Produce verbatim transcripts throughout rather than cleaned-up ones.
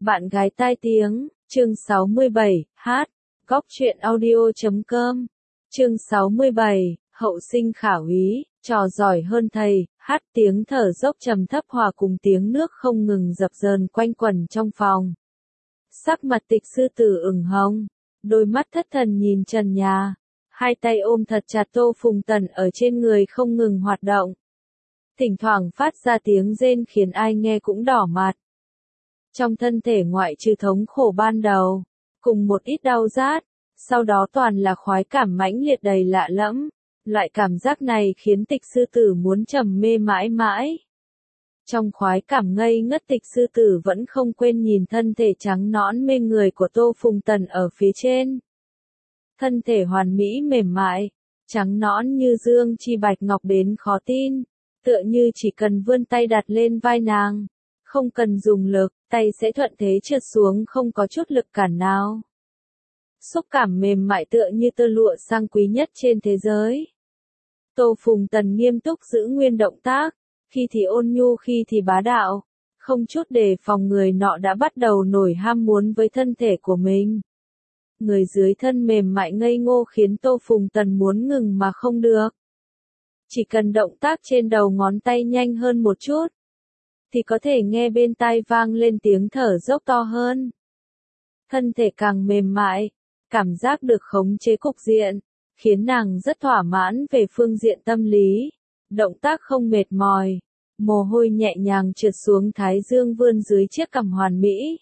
Bạn gái tai tiếng, chương sáu mươi bảy, hát, góc truyện audio.com, chương sáu mươi bảy, hậu sinh khả úy, trò giỏi hơn thầy, hát tiếng thở dốc trầm thấp hòa cùng tiếng nước không ngừng dập dờn quanh quẩn trong phòng. Sắc mặt Tịch Sư Tử ửng hồng, đôi mắt thất thần nhìn trần nhà, hai tay ôm thật chặt Tô Phùng Tần ở trên người không ngừng hoạt động. Thỉnh thoảng phát ra tiếng rên khiến ai nghe cũng đỏ mặt. Trong thân thể ngoại trừ thống khổ ban đầu, cùng một ít đau rát, sau đó toàn là khoái cảm mãnh liệt đầy lạ lẫm. Loại cảm giác này khiến Tịch Sư Tử muốn trầm mê mãi mãi. Trong khoái cảm ngây ngất, Tịch Sư Tử vẫn không quên nhìn thân thể trắng nõn mê người của Tô Phùng Tần ở phía trên. Thân thể hoàn mỹ mềm mại, trắng nõn như dương chi bạch ngọc đến khó tin, tựa như chỉ cần vươn tay đặt lên vai nàng, không cần dùng lực, tay sẽ thuận thế trượt xuống không có chút lực cản nào. Xúc cảm mềm mại tựa như tơ lụa sang quý nhất trên thế giới. Tô Phùng Tần nghiêm túc giữ nguyên động tác, khi thì ôn nhu khi thì bá đạo, không chút đề phòng người nọ đã bắt đầu nổi ham muốn với thân thể của mình. Người dưới thân mềm mại ngây ngô khiến Tô Phùng Tần muốn ngừng mà không được. Chỉ cần động tác trên đầu ngón tay nhanh hơn một chút, thì có thể nghe bên tai vang lên tiếng thở dốc to hơn. Thân thể càng mềm mại, cảm giác được khống chế cục diện, khiến nàng rất thỏa mãn về phương diện tâm lý. Động tác không mệt mỏi, mồ hôi nhẹ nhàng trượt xuống thái dương vươn dưới chiếc cằm hoàn mỹ.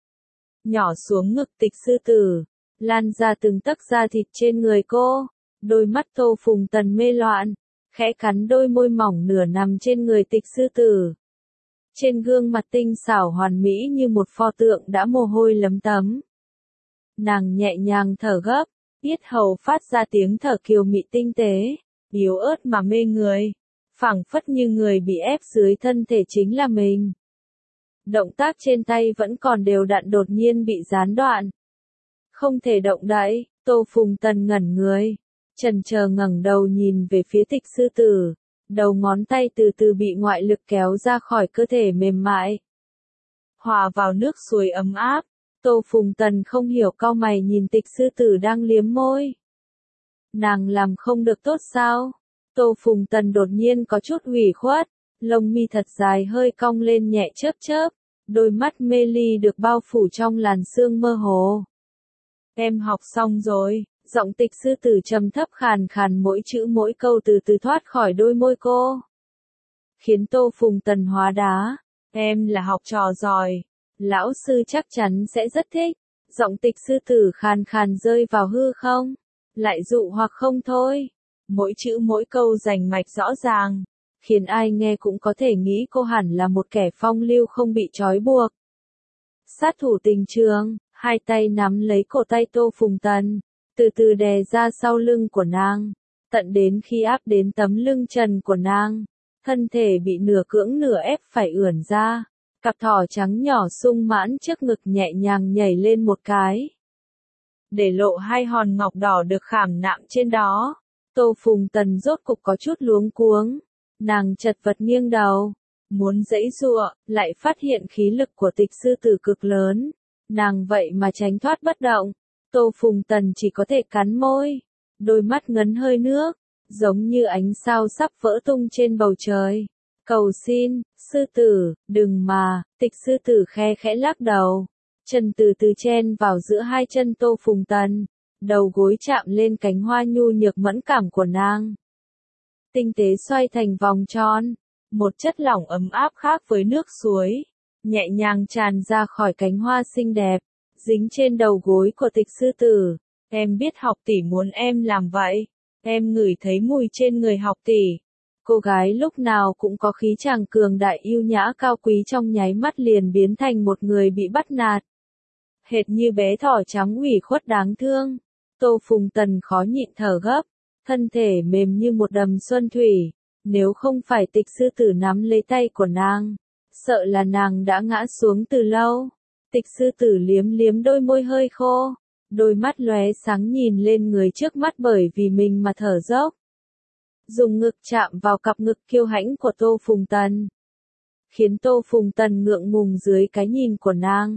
Nhỏ xuống ngực Tịch Sư Tử, lan ra từng tấc da thịt trên người cô, đôi mắt Tô Phùng Tần mê loạn, khẽ cắn đôi môi mỏng nửa nằm trên người Tịch Sư Tử. Trên gương mặt tinh xảo hoàn mỹ như một pho tượng đã mồ hôi lấm tấm. Nàng nhẹ nhàng thở gấp, yết hầu phát ra tiếng thở kiều mị tinh tế, yếu ớt mà mê người, phảng phất như người bị ép dưới thân thể chính là mình. Động tác trên tay vẫn còn đều đặn đột nhiên bị gián đoạn. Không thể động đậy, Tô Phùng Tần ngẩn người, chần chờ ngẩng đầu nhìn về phía Tịch Sư Tử, đầu ngón tay từ từ bị ngoại lực kéo ra khỏi cơ thể mềm mại. Hòa vào nước suối ấm áp, Tô Phùng Tần không hiểu cau mày nhìn Tịch Sư Tử đang liếm môi. Nàng làm không được tốt sao? Tô Phùng Tần đột nhiên có chút ủy khuất, lông mi thật dài hơi cong lên nhẹ chớp chớp, đôi mắt mê ly được bao phủ trong làn sương mơ hồ. Em học xong rồi, giọng Tịch Sư Tử trầm thấp khàn khàn mỗi chữ mỗi câu từ từ thoát khỏi đôi môi cô. Khiến Tô Phùng Tần hóa đá, em là học trò giỏi, lão sư chắc chắn sẽ rất thích. Giọng Tịch Sư Tử khàn khàn rơi vào hư không, lại dụ hoặc không thôi. Mỗi chữ mỗi câu rành mạch rõ ràng, khiến ai nghe cũng có thể nghĩ cô hẳn là một kẻ phong lưu không bị trói buộc. Sát thủ tình trường, hai tay nắm lấy cổ tay Tô Phùng Tần, từ từ đè ra sau lưng của nàng, tận đến khi áp đến tấm lưng trần của nàng, thân thể bị nửa cưỡng nửa ép phải ưỡn ra, cặp thỏ trắng nhỏ sung mãn trước ngực nhẹ nhàng nhảy lên một cái, để lộ hai hòn ngọc đỏ được khảm nạm trên đó. Tô Phùng Tần rốt cục có chút luống cuống, nàng chật vật nghiêng đầu, muốn giãy giụa, lại phát hiện khí lực của Tịch Sư Tử cực lớn, nàng vậy mà tránh thoát bất động. Tô Phùng Tần chỉ có thể cắn môi, đôi mắt ngấn hơi nước, giống như ánh sao sắp vỡ tung trên bầu trời. Cầu xin, Sư Tử, đừng mà. Tịch Sư Tử khe khẽ lắc đầu, chân từ từ chen vào giữa hai chân Tô Phùng Tần, đầu gối chạm lên cánh hoa nhu nhược mẫn cảm của nàng. Tinh tế xoay thành vòng tròn, một chất lỏng ấm áp khác với nước suối, nhẹ nhàng tràn ra khỏi cánh hoa xinh đẹp, dính trên đầu gối của Tịch Sư Tử. Em biết học tỷ muốn em làm vậy, em ngửi thấy mùi trên người học tỷ. Cô gái lúc nào cũng có khí chàng cường đại yêu nhã cao quý, trong nháy mắt liền biến thành một người bị bắt nạt. Hệt như bé thỏ trắng ủy khuất đáng thương. Tô Phùng Tần khó nhịn thở gấp, thân thể mềm như một đầm xuân thủy, nếu không phải Tịch Sư Tử nắm lấy tay của nàng, sợ là nàng đã ngã xuống từ lâu. Tịch Sư Tử liếm liếm đôi môi hơi khô, đôi mắt lóe sáng nhìn lên người trước mắt bởi vì mình mà thở dốc. Dùng ngực chạm vào cặp ngực kiêu hãnh của Tô Phùng Tần, khiến Tô Phùng Tần ngượng ngùng dưới cái nhìn của nàng.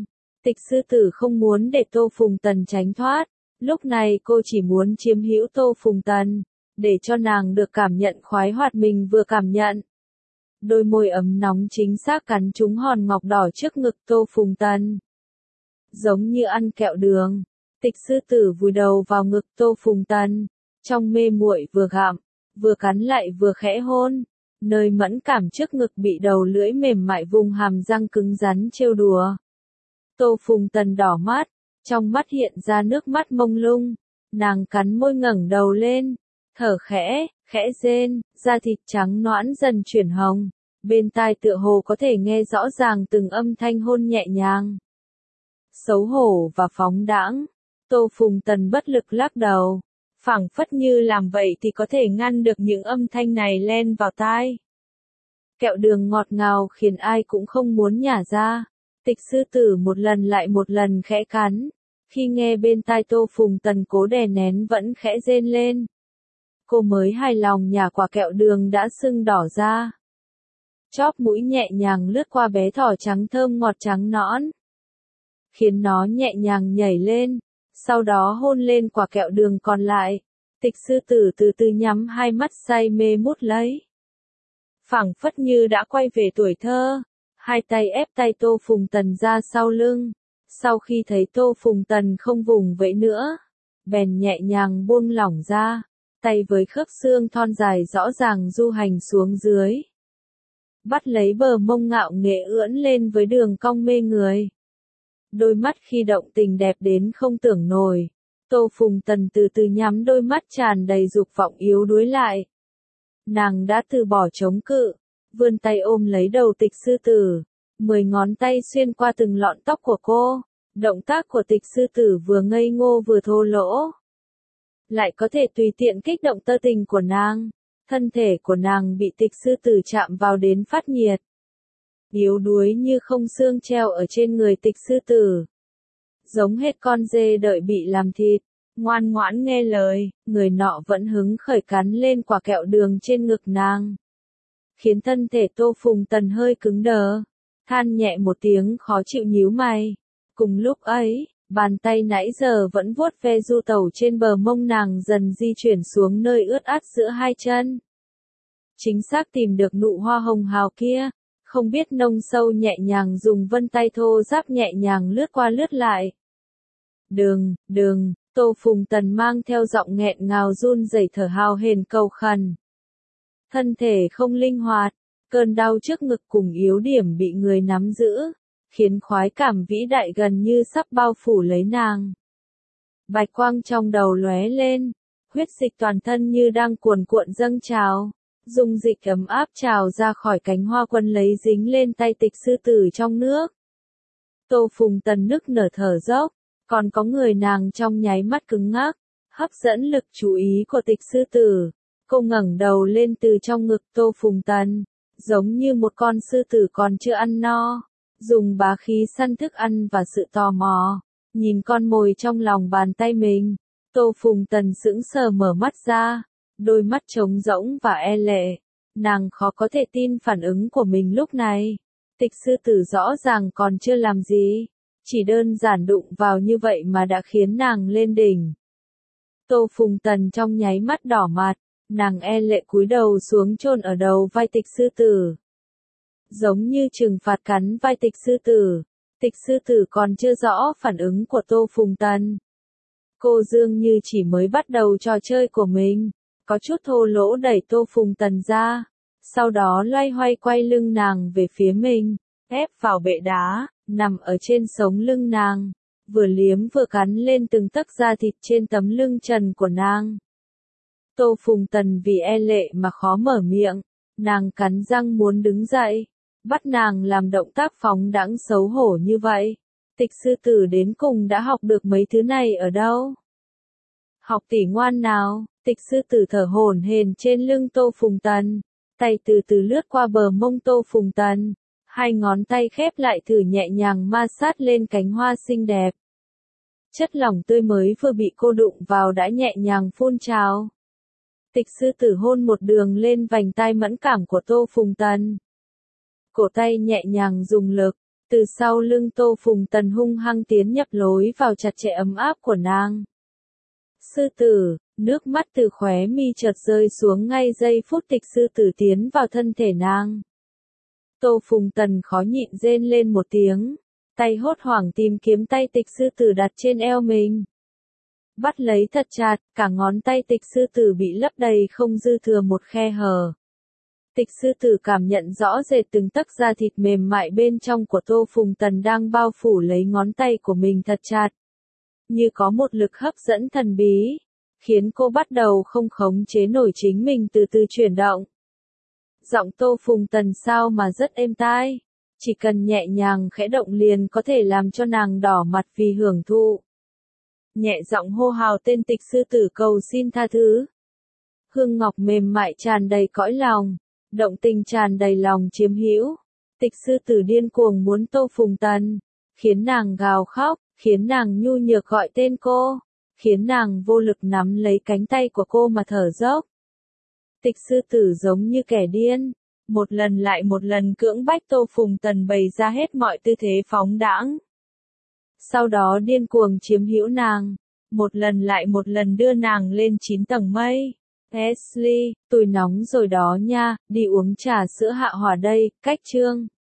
Tịch sư tử không muốn để Tô Phùng Tần tránh thoát, lúc này cô chỉ muốn chiếm hữu Tô Phùng Tần, để cho nàng được cảm nhận khoái hoạt mình vừa cảm nhận. Đôi môi ấm nóng chính xác cắn trúng hòn ngọc đỏ trước ngực Tô Phùng Tần. Giống như ăn kẹo đường, tịch sư tử vùi đầu vào ngực Tô Phùng Tần, trong mê muội vừa gặm, vừa cắn lại vừa khẽ hôn, nơi mẫn cảm trước ngực bị đầu lưỡi mềm mại vùng hàm răng cứng rắn trêu đùa. Tô Phùng Tần đỏ mắt, trong mắt hiện ra nước mắt mông lung, nàng cắn môi ngẩng đầu lên, thở khẽ, khẽ rên, da thịt trắng nõn dần chuyển hồng, bên tai tựa hồ có thể nghe rõ ràng từng âm thanh hôn nhẹ nhàng. Xấu hổ và phóng đãng, Tô Phùng Tần bất lực lắc đầu, phảng phất như làm vậy thì có thể ngăn được những âm thanh này len vào tai. Kẹo đường ngọt ngào khiến ai cũng không muốn nhả ra. Tịch sư tử một lần lại một lần khẽ cắn, khi nghe bên tai Tô Phùng Tần cố đè nén vẫn khẽ rên lên. Cô mới hài lòng nhả quả kẹo đường đã sưng đỏ ra. Chóp mũi nhẹ nhàng lướt qua bé thỏ trắng thơm ngọt trắng nõn, khiến nó nhẹ nhàng nhảy lên, sau đó hôn lên quả kẹo đường còn lại. Tịch sư tử từ từ nhắm hai mắt say mê mút lấy. Phảng phất như đã quay về tuổi thơ. Hai tay ép tay Tô Phùng Tần ra sau lưng, sau khi thấy Tô Phùng Tần không vùng vẫy nữa, bèn nhẹ nhàng buông lỏng ra, tay với khớp xương thon dài rõ ràng du hành xuống dưới. Bắt lấy bờ mông ngạo nghễ ưỡn lên với đường cong mê người. Đôi mắt khi động tình đẹp đến không tưởng nổi, Tô Phùng Tần từ từ nhắm đôi mắt tràn đầy dục vọng yếu đuối lại. Nàng đã từ bỏ chống cự. Vươn tay ôm lấy đầu tịch sư tử, mười ngón tay xuyên qua từng lọn tóc của cô, động tác của tịch sư tử vừa ngây ngô vừa thô lỗ. Lại có thể tùy tiện kích động tơ tình của nàng, thân thể của nàng bị tịch sư tử chạm vào đến phát nhiệt. Yếu đuối như không xương treo ở trên người tịch sư tử. Giống hệt con dê đợi bị làm thịt, ngoan ngoãn nghe lời, người nọ vẫn hứng khởi cắn lên quả kẹo đường trên ngực nàng. Khiến thân thể Tô Phùng Tần hơi cứng đờ, than nhẹ một tiếng khó chịu nhíu mày. Cùng lúc ấy, bàn tay nãy giờ vẫn vuốt ve du tẩu trên bờ mông nàng dần di chuyển xuống nơi ướt át giữa hai chân. Chính xác tìm được nụ hoa hồng hào kia, không biết nông sâu nhẹ nhàng dùng vân tay thô ráp nhẹ nhàng lướt qua lướt lại. Đừng, đừng, Tô Phùng Tần mang theo giọng nghẹn ngào run rẩy thở hào hển cầu khẩn. Thân thể không linh hoạt, cơn đau trước ngực cùng yếu điểm bị người nắm giữ, khiến khoái cảm vĩ đại gần như sắp bao phủ lấy nàng. Bạch quang trong đầu lóe lên, huyết dịch toàn thân như đang cuồn cuộn dâng trào, dung dịch ấm áp trào ra khỏi cánh hoa quân lấy dính lên tay tịch sư tử trong nước. Tô Phùng Tần nức nở thở dốc, còn có người nàng trong nháy mắt cứng ngắc, hấp dẫn lực chú ý của tịch sư tử. Cô ngẩng đầu lên từ trong ngực Tô Phùng Tần, giống như một con sư tử còn chưa ăn no, dùng bá khí săn thức ăn và sự tò mò, nhìn con mồi trong lòng bàn tay mình. Tô Phùng Tần sững sờ mở mắt ra, đôi mắt trống rỗng và e lệ, nàng khó có thể tin phản ứng của mình lúc này. Tịch sư tử rõ ràng còn chưa làm gì, chỉ đơn giản đụng vào như vậy mà đã khiến nàng lên đỉnh. Tô Phùng Tần trong nháy mắt đỏ mặt. Nàng e lệ cúi đầu xuống chôn ở đầu vai tịch sư tử. Giống như trừng phạt cắn vai tịch sư tử, tịch sư tử còn chưa rõ phản ứng của Tô Phùng Tần. Cô dường như chỉ mới bắt đầu trò chơi của mình, có chút thô lỗ đẩy Tô Phùng Tần ra, sau đó loay hoay quay lưng nàng về phía mình, ép vào bệ đá, nằm ở trên sống lưng nàng, vừa liếm vừa cắn lên từng tấc da thịt trên tấm lưng trần của nàng. Tô Phùng Tần vì e lệ mà khó mở miệng, nàng cắn răng muốn đứng dậy, bắt nàng làm động tác phóng đãng xấu hổ như vậy. Tịch sư tử đến cùng đã học được mấy thứ này ở đâu? Học tỉ ngoan nào, tịch sư tử thở hổn hển trên lưng Tô Phùng Tần, tay từ từ lướt qua bờ mông Tô Phùng Tần, hai ngón tay khép lại thử nhẹ nhàng ma sát lên cánh hoa xinh đẹp. Chất lỏng tươi mới vừa bị cô đụng vào đã nhẹ nhàng phun trào. Tịch sư tử hôn một đường lên vành tai mẫn cảm của Tô Phùng Tần. Cổ tay nhẹ nhàng dùng lực, Từ sau lưng Tô Phùng Tần hung hăng tiến nhập lối vào chặt chẽ ấm áp của nàng. Sư tử, nước mắt từ khóe mi chợt rơi xuống ngay giây phút tịch sư tử tiến vào thân thể nàng. Tô Phùng Tần khó nhịn rên lên một tiếng, tay hốt hoảng tìm kiếm tay tịch sư tử đặt trên eo mình. Bắt lấy thật chặt, cả ngón tay tịch sư tử bị lấp đầy không dư thừa một khe hở. Tịch sư tử cảm nhận rõ rệt từng tấc da thịt mềm mại bên trong của Tô Phùng Tần đang bao phủ lấy ngón tay của mình thật chặt. Như có một lực hấp dẫn thần bí, khiến cô bắt đầu không khống chế nổi chính mình từ từ chuyển động. Giọng Tô Phùng Tần sao mà rất êm tai, chỉ cần nhẹ nhàng khẽ động liền có thể làm cho nàng đỏ mặt vì hưởng thụ. Nhẹ giọng hô hào tên tịch sư tử cầu xin tha thứ. Hương ngọc mềm mại tràn đầy cõi lòng, động tình tràn đầy lòng chiếm hữu. Tịch sư tử điên cuồng muốn Tô Phùng Tần, khiến nàng gào khóc, khiến nàng nhu nhược gọi tên cô, khiến nàng vô lực nắm lấy cánh tay của cô mà thở dốc. Tịch sư tử giống như kẻ điên, một lần lại một lần cưỡng bách Tô Phùng Tần bày ra hết mọi tư thế phóng đãng. Sau đó điên cuồng chiếm hữu nàng, một lần lại một lần đưa nàng lên chín tầng mây. Ashley, tôi nóng rồi đó nha, đi uống trà sữa hạ hỏa đây, cách chương.